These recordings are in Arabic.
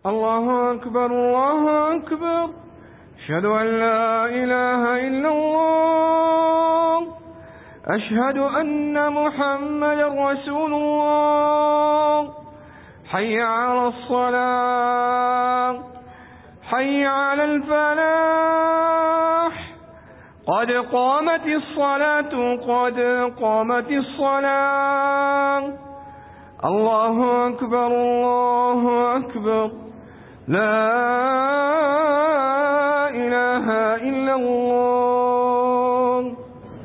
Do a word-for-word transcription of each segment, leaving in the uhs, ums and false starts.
الله أكبر الله أكبر. أشهد أن لا إله إلا الله. أشهد أن محمدا رسول الله. حي على الصلاة، حي على الفلاح. قد قامت الصلاة، قد قامت الصلاة. الله أكبر الله أكبر. لا إله إلا الله.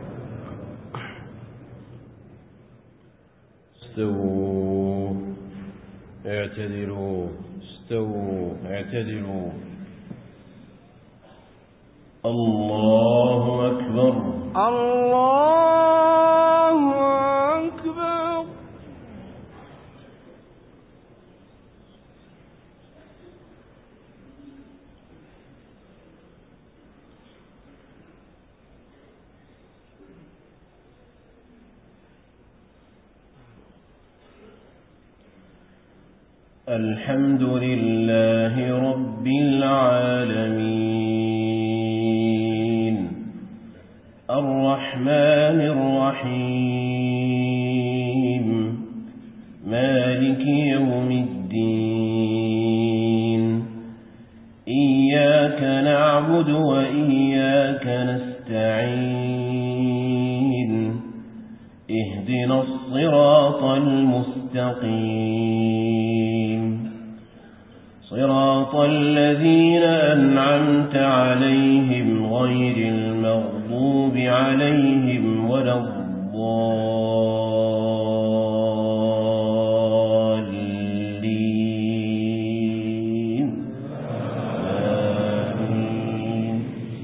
استووا اعتدلوا، استووا اعتدلوا. الله أكبر الله أكبر. الحمد لله رب العالمين، الرحمن الرحيم، مالك يوم الدين. إياك نعبد وإياك نستعين. اهدنا الصراط المستقيم، صراط الذين أنعمت عليهم غير المغضوب عليهم ولا الضالين. آمين.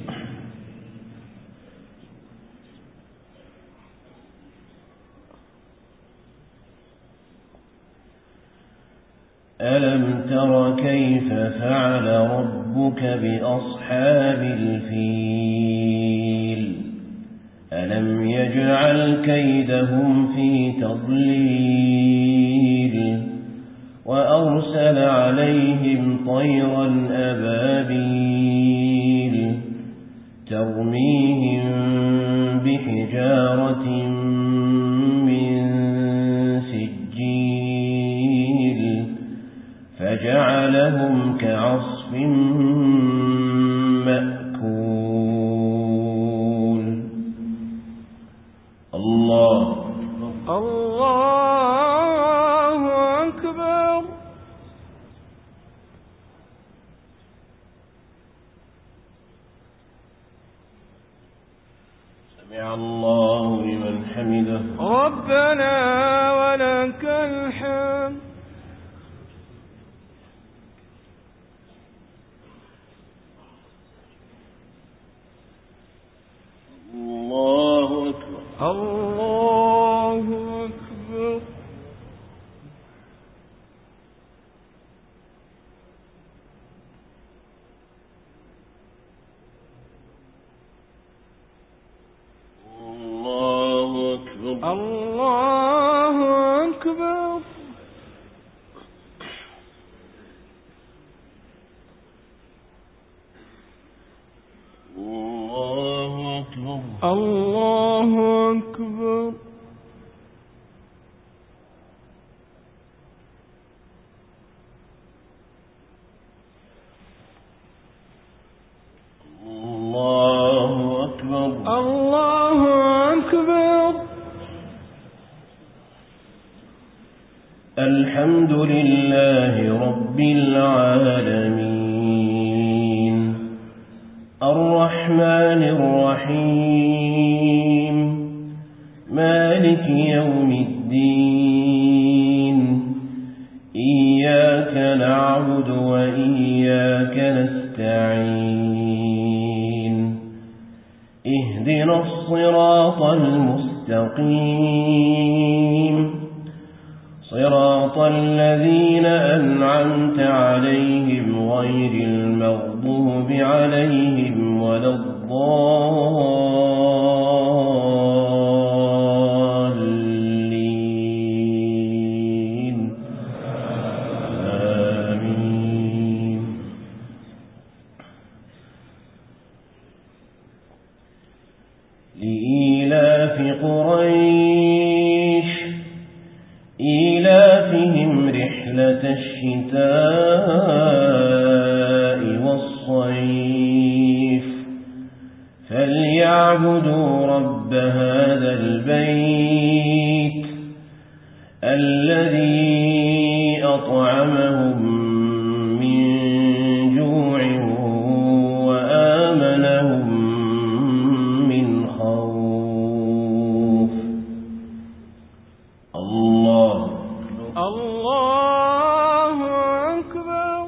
ألم تر كيف فعل ربك بأصحاب الفيل؟ ألم يجعل كيدهم في تضليل، وأرسل عليهم طيرا أبابيل ترميهم بحجارة من سجيل فجعلهم كعصف مأكول. الله الله أكبر. سمع الله لمن حمده. ربنا ولك الحمد. الله أكبر الله أكبر. الله أكبر الله أكبر. الله أكبر الله أكبر. الله أكبر. الله أكبر. الحمد لله رب العالمين، الرحمن الرحيم، مالك يوم الدين. إياك نعبد وإياك نستعين. اهدنا الصراط المستقيم، صراط الذين أنعمت عليهم غير المغضوب عليهم ولا الضالين. آمين. الشتاء والصيف فليعبدوا رب هذا البيت الذي أطعمهم من جوع وآمنهم من خوف. الله الله أكبر.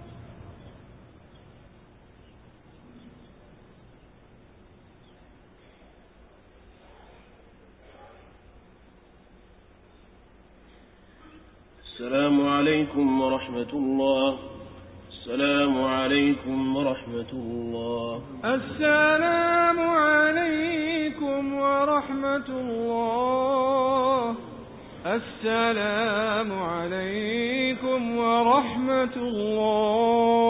السلام عليكم ورحمة الله. السلام عليكم ورحمة الله. السلام عليكم ورحمة الله. السلام عليكم ورحمة الله.